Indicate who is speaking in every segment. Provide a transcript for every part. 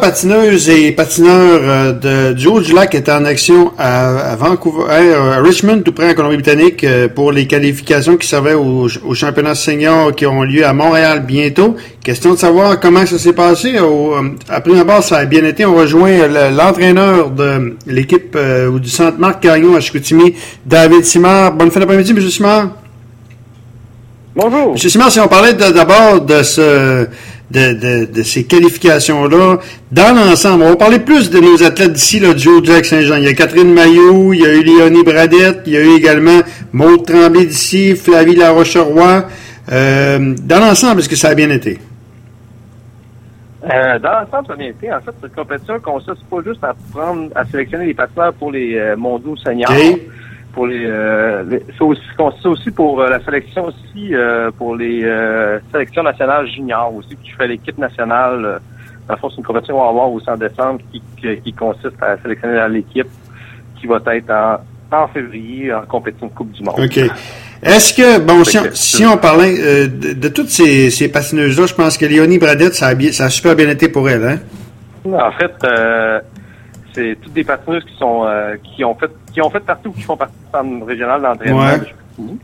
Speaker 1: patineuses et patineurs du Haut-du-Lac étaient en action à Vancouver, à Richmond, tout près en Colombie-Britannique, pour les qualifications qui servaient au championnat senior qui auront lieu à Montréal bientôt. Question de savoir comment ça s'est passé. À prime abord, ça a bien été. On rejoint l'entraîneur de l'équipe du Centre Marc Gagnon à Chicoutimi, David Simard. Bonne fin d'après-midi, M. Simard.
Speaker 2: Bonjour.
Speaker 1: M. Simard, si on parlait d'abord de ces qualifications-là, dans l'ensemble, on va parler plus de nos athlètes d'ici, là, du Haut-du-Lac-Saint-Jean. Il y a Catherine Mailloux, il y a eu Léonie Bradette, il y a eu également Maude Tremblay d'ici, Flavie Laroche-Roy. Dans l'ensemble, est-ce que ça a bien été?
Speaker 2: Dans l'ensemble, ça a bien été. En fait, cette compétition consiste pas juste à sélectionner les patineurs pour les mondiaux seniors. Okay. Pour ça consiste aussi pour la sélection aussi pour les sélections nationales juniors aussi, qui fait l'équipe nationale. Dans le fond, c'est une compétition qu'on va avoir aussi en décembre qui consiste à sélectionner l'équipe qui va être en février en compétition de Coupe du Monde.
Speaker 1: OK. Est-ce que, bon, si on parlait de toutes ces patineuses-là, je pense que Léonie Bradette, ça a super bien été pour elle, hein?
Speaker 2: En fait, c'est toutes des patineuses qui ont fait partie ou qui font partie du centre régional d'entraînement de Chicoutimi.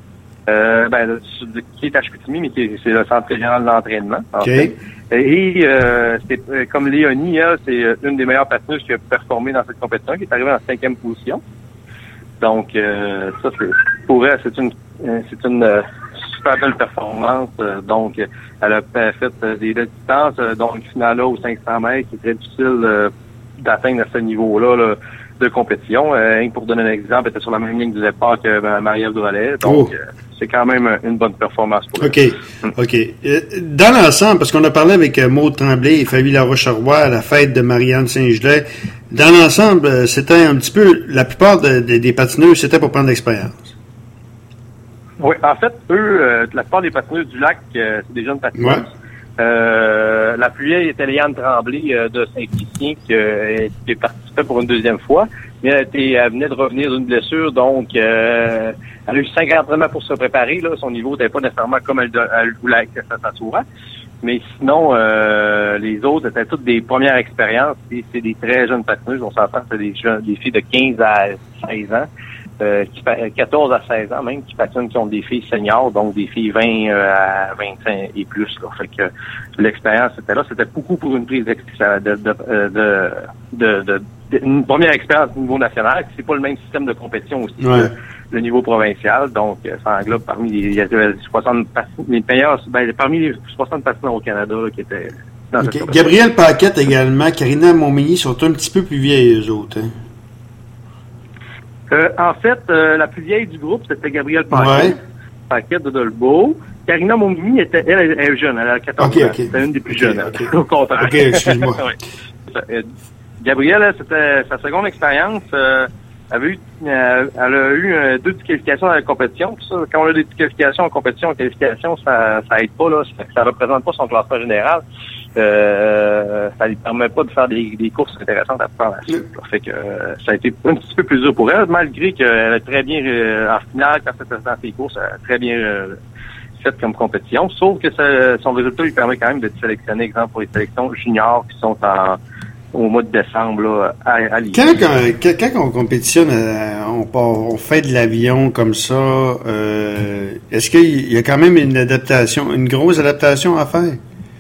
Speaker 2: Qui est à Chicoutimi, mais c'est le centre régional d'entraînement.
Speaker 1: Okay.
Speaker 2: Et c'est comme Léonie, elle, c'est une des meilleures patineuses qui a performé dans cette compétition, qui est arrivée en 5e position. Donc, ça, pour elle, c'est une super belle performance. Donc, elle a fait des belles distances, donc une finale au 500 mètres, qui est très difficile d'atteindre à ce niveau-là là, de compétition. Pour donner un exemple, elle était sur la même ligne de départ que Marie-Ève Drolet. Donc, c'est quand même une bonne performance pour elle.
Speaker 1: OK. Dans l'ensemble, parce qu'on a parlé avec Maude Tremblay et Flavie Laroche-Roy à la fête de Marianne Saint-Gelais, dans l'ensemble, c'était un petit peu, la plupart des patineurs, c'était pour prendre l'expérience.
Speaker 2: Oui, en fait, eux, la plupart des patineurs du lac, c'est des jeunes patineurs. Ouais. La plus vieille était Léane Tremblay de Saint-Félicien qui participait pour une deuxième fois. Mais elle venait de revenir d'une blessure, donc elle a eu 5 entraînements pour se préparer. Là, son niveau n'était pas nécessairement comme elle voulait que ça soit. Mais sinon, les autres étaient toutes des premières expériences. Et c'est des très jeunes patineuses. On s'entend, c'est des filles de 15 à 16 ans. 14 à 16 ans même, qui patinent, qui ont des filles seniors, donc des filles 20 à 25 et plus. Là. Fait que l'expérience était là. C'était beaucoup pour une prise une première expérience au niveau national. C'est pas le même système de compétition aussi que le niveau provincial. Donc, ça englobe parmi il y avait 60 les meilleurs, parmi les 60 patineurs au Canada là, qui étaient dans cette compétition.
Speaker 1: Gabrielle Paquette également, Karina Montmigny sont un petit peu plus vieilles eux autres. Hein?
Speaker 2: En fait, la plus vieille du groupe, c'était Gabrielle Paquette de Dolbeau. Karina Montmigny elle est jeune, elle a 14 ans. C'était une des plus jeunes, au contraire.
Speaker 1: OK, excuse-moi.
Speaker 2: Gabrielle, c'était sa seconde expérience. Elle a eu 2 qualifications dans la compétition. Tout ça, quand on a des qualifications en compétition, ça aide pas, là. Ça représente pas son classement général. Ça lui permet pas de faire des courses intéressantes à faire la suite. Fait que ça a été un petit peu plus dur pour elle, malgré qu'elle a très bien en finale, quand c'était dans ses courses, elle a très bien fait comme compétition. Sauf que son résultat lui permet quand même de sélectionner, exemple, pour les sélections juniors qui sont au mois de décembre là, à Lyon.
Speaker 1: Quand on compétitionne, on fait de l'avion comme ça, est-ce qu'il y a quand même une grosse adaptation à faire?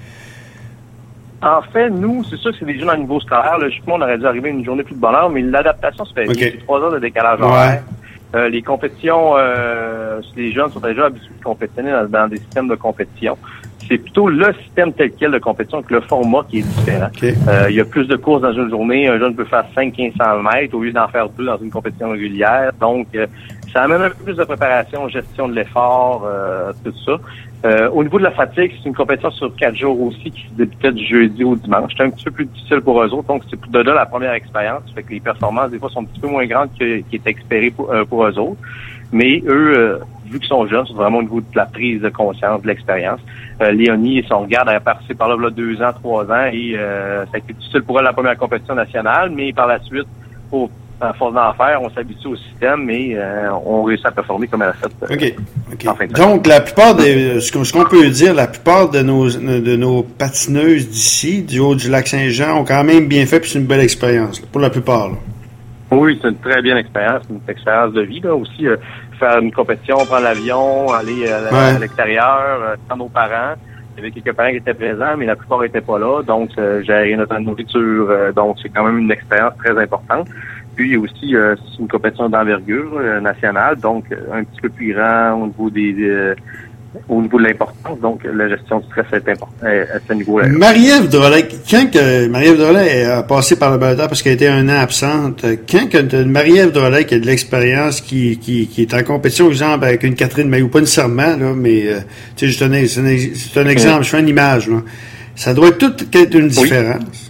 Speaker 2: En fait, nous, c'est sûr que c'est des jeunes à niveau scolaire. Logiquement, on aurait dû arriver une journée plus de bonne heure, mais l'adaptation se fait bien. C'est 3 heures de décalage horaire. Les compétitions, les jeunes sont déjà habitués de compétitionner dans des systèmes de compétition. C'est plutôt le système tel quel de compétition que le format qui est différent. Il y a plus de courses dans une journée. Un jeune peut faire 500-1500 mètres au lieu d'en faire 2 dans une compétition régulière. Donc, ça amène un peu plus de préparation, gestion de l'effort, tout ça. Au niveau de la fatigue, c'est une compétition sur 4 jours aussi qui se débutait du jeudi au dimanche. C'est un petit peu plus difficile pour eux autres, donc c'est de là la première expérience. Fait que les performances, des fois, sont un petit peu moins grandes qui est espéré pour eux autres. Mais eux, vu qu'ils sont jeunes, c'est vraiment au niveau de la prise de conscience, de l'expérience. Léonie, si on regarde, elle a participé par là 2 ans, 3 ans, et ça a été difficile pour elle la première compétition nationale, mais par la suite, pour à force d'en faire, on s'habitue au système, mais on réussit à performer comme elle a fait.
Speaker 1: OK. Donc, la plupart ce qu'on peut dire, la plupart de nos patineuses d'ici, du haut du lac Saint-Jean, ont quand même bien fait, puis c'est une belle expérience, là, pour la plupart. Là.
Speaker 2: Oui, c'est une très bien expérience, une expérience de vie, là, aussi. Faire une compétition, prendre l'avion, aller à l'extérieur, sans nos parents. Il y avait quelques parents qui étaient présents, mais la plupart n'étaient pas là, donc gérer notre nourriture, donc c'est quand même une expérience très importante. Puis aussi, c'est une compétition d'envergure nationale, donc un petit peu plus grand au niveau au niveau de l'importance. Donc, la gestion du stress est importante à ce niveau-là.
Speaker 1: Marie-Ève Drolet, Marie-Ève Drolet a passé par le balotage parce qu'elle était un an absente, Marie-Ève Drolet qui a de l'expérience, qui est en compétition, exemple, avec une Catherine Mailloux, pas nécessairement, là, mais, tu sais, c'est un exemple, je fais une image, là. Ça doit tout être une différence.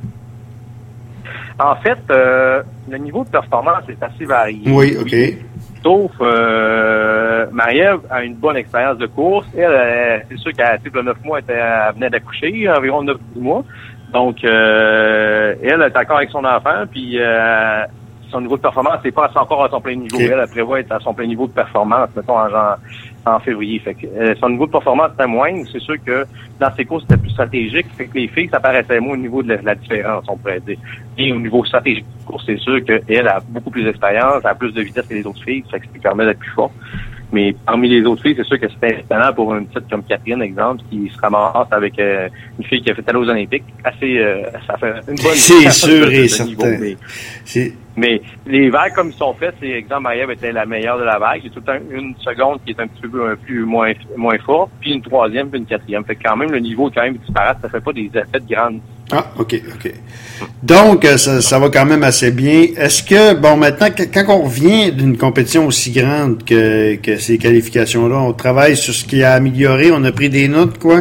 Speaker 2: En fait, le niveau de performance est assez varié.
Speaker 1: Oui, OK.
Speaker 2: Sauf, Marie-Ève a une bonne expérience de course. Elle, c'est sûr qu'à le 9 mois, elle venait d'accoucher, environ 9-10 mois. Donc, elle est encore avec son enfant, puis son niveau de performance n'est pas encore à son plein niveau. Okay. Elle prévoit être à son plein niveau de performance, mettons, en février. Fait que son niveau de performance était moindre. C'est sûr que dans ses courses, c'était plus stratégique. Fait que les filles, ça paraissait moins au niveau de la différence, on pourrait dire. Et au niveau stratégique de course, c'est sûr qu'elle a beaucoup plus d'expérience, elle a plus de vitesse que les autres filles. Fait que ça lui permet d'être plus fort. Mais parmi les autres filles, c'est sûr que c'est étonnant pour une petite comme Catherine, exemple, qui se ramasse avec une fille qui a fait aller aux Olympiques. Ça fait une bonne...
Speaker 1: C'est sûr et certain.
Speaker 2: Mais les vagues comme ils sont faits, c'est exemple, Marie-Ève était la meilleure de la vague. Il y a tout le temps une seconde qui est un petit peu moins forte, puis une troisième, puis une quatrième. Fait que quand même, le niveau est quand même disparate. Ça fait pas des effets de grande.
Speaker 1: Ah, OK. Donc, ça va quand même assez bien. Est-ce que, bon, maintenant, quand on revient d'une compétition aussi grande que ces qualifications-là, on travaille sur ce qui a amélioré, on a pris des notes, quoi?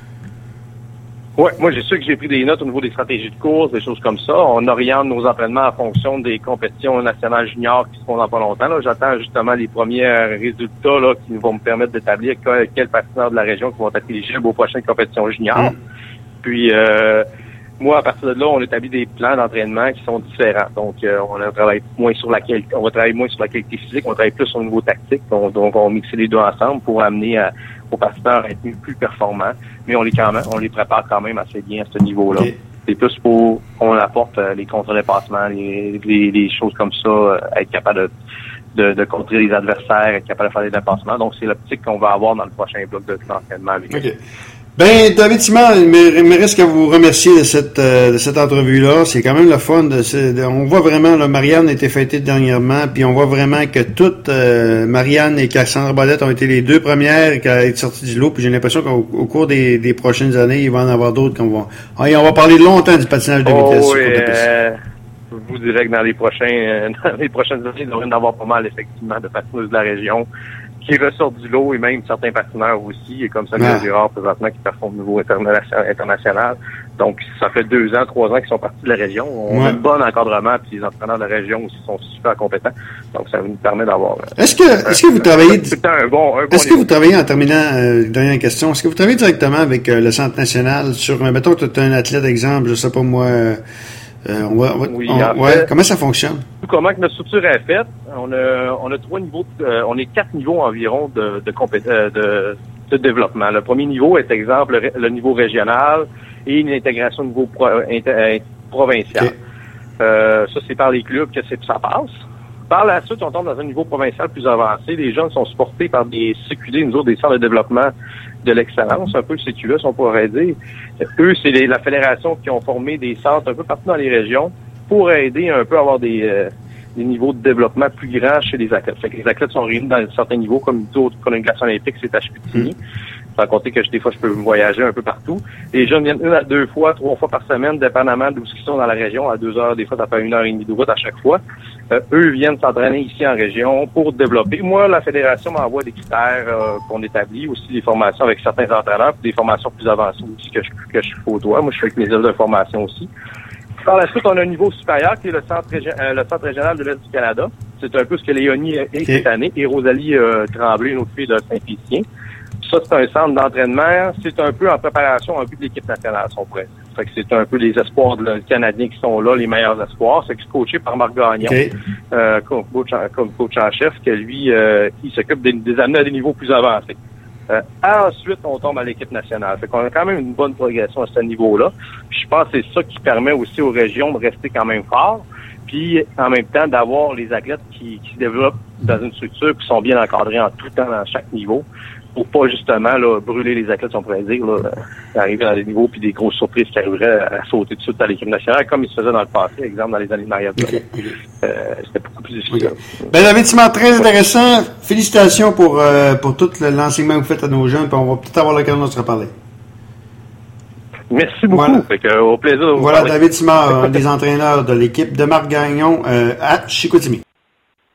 Speaker 2: Oui, moi, j'ai sûr que j'ai pris des notes au niveau des stratégies de course, des choses comme ça. On oriente nos entraînements en fonction des compétitions nationales juniors qui se font dans pas longtemps. Là, j'attends justement les premiers résultats là, qui vont me permettre d'établir quels patineurs de la région qui vont être éligibles aux prochaines compétitions juniors. Puis, moi, à partir de là, on établit des plans d'entraînement qui sont différents. Donc, on travaille moins sur la qualité, on va travailler moins sur la qualité physique, on travaille plus au niveau tactique. Donc, on va mixer les deux ensemble pour amener aux patineurs à être plus performants. Mais on les prépare quand même assez bien à ce niveau-là. Okay. C'est plus pour qu'on apporte les contre-dépassements, les choses comme ça, être capable de contrer les adversaires, être capable de faire des dépassements. Donc, c'est l'optique qu'on va avoir dans le prochain bloc d'entraînement avec
Speaker 1: okay. Ben, David Simard, il me reste qu'à vous remercier de cette entrevue-là. C'est quand même le fun. On voit vraiment, là, Marianne a été fêtée dernièrement, puis on voit vraiment que toutes, Marianne et Cassandra Bolette ont été les deux premières à être sorties du lot, puis j'ai l'impression qu'au cours des prochaines années, il va en avoir d'autres on va parler longtemps du patinage de vitesse.
Speaker 2: Je vous dirais que dans les prochaines années, il devrait y en avoir pas mal, effectivement, de patineuses de la région qui ressortent du lot et même certains patineurs aussi, et comme ça, Girard, présentement, qui performe au niveau international. Donc, ça fait 2 ans, 3 ans qu'ils sont partis de la région. On a un bon encadrement, puis les entraîneurs de la région aussi sont super compétents. Donc, ça nous permet d'avoir...
Speaker 1: Est-ce que vous travaillez...
Speaker 2: Est-ce
Speaker 1: que vous travaillez, en terminant, dernière question, est-ce que vous travaillez directement avec le Centre national sur, mettons que tu es un athlète, exemple, je sais pas moi... Comment ça fonctionne?
Speaker 2: Comment que notre structure est faite? On a 3 niveaux, on est 4 niveaux environ de développement. Le premier niveau est, exemple, le niveau régional et une intégration au niveau provincial. Okay. Ça, c'est par les clubs que ça passe. Par la suite, on tombe dans un niveau provincial plus avancé. Les jeunes sont supportés par des CQD, nous autres, des centres de développement de l'excellence, un peu le CQE, si on pourrait dire. Eux, c'est la fédération qui ont formé des centres un peu partout dans les régions pour aider un peu à avoir des niveaux de développement plus grands chez les athlètes. Fait que les athlètes sont réunis dans certains niveaux, comme d'autres prolongations olympiques, c'est à Chicoutimi. Sans compter que des fois, je peux voyager un peu partout. Les jeunes viennent 1 à 2 fois, 3 fois par semaine, dépendamment d'où ils sont dans la région, à 2 heures. Des fois, ça fait 1h30 de route à chaque fois. Eux viennent s'entraîner ici en région pour développer. Moi, la fédération m'envoie des critères qu'on établit, aussi des formations avec certains entraîneurs, puis des formations plus avancées aussi que je côtoie. Moi, je fais avec mes élèves de formation aussi. Par la suite, on a un niveau supérieur qui est le centre régional de l'Est du Canada. C'est un peu ce que Léonie est cette année et Rosalie Tremblay, une autre fille de Saint-Félicien. Ça, c'est un centre d'entraînement. C'est un peu en préparation un peu de l'équipe nationale, si on pourrait dire. Fait que c'est un peu les espoirs canadiens qui sont là, les meilleurs espoirs. C'est coaché par Marc Gagnon, comme coach en chef, que lui, il s'occupe des amener à des niveaux plus avancés. Ensuite, on tombe à l'équipe nationale. Fait qu'on a quand même une bonne progression à ce niveau-là. Puis je pense que c'est ça qui permet aussi aux régions de rester quand même forts. Puis en même temps, d'avoir les athlètes qui se développent dans une structure qui sont bien encadrés en tout temps dans chaque niveau. Pour pas justement là, brûler les athlètes, on pourrait dire, là, arriver dans des niveaux puis des grosses surprises qui arriveraient à sauter tout de suite à l'équipe nationale, comme il se faisait dans le passé, exemple dans les années de Maria. C'était beaucoup plus difficile.
Speaker 1: Ben, David Simard, très intéressant. Félicitations pour tout l'enseignement que vous faites à nos jeunes, puis on va peut-être avoir l'occasion de se reparler.
Speaker 2: Merci beaucoup.
Speaker 1: Voilà.
Speaker 2: Fait que, au plaisir de vous
Speaker 1: voilà
Speaker 2: parler.
Speaker 1: David Simard, un des entraîneurs de l'équipe de Marc Gagnon à Chicoutimi.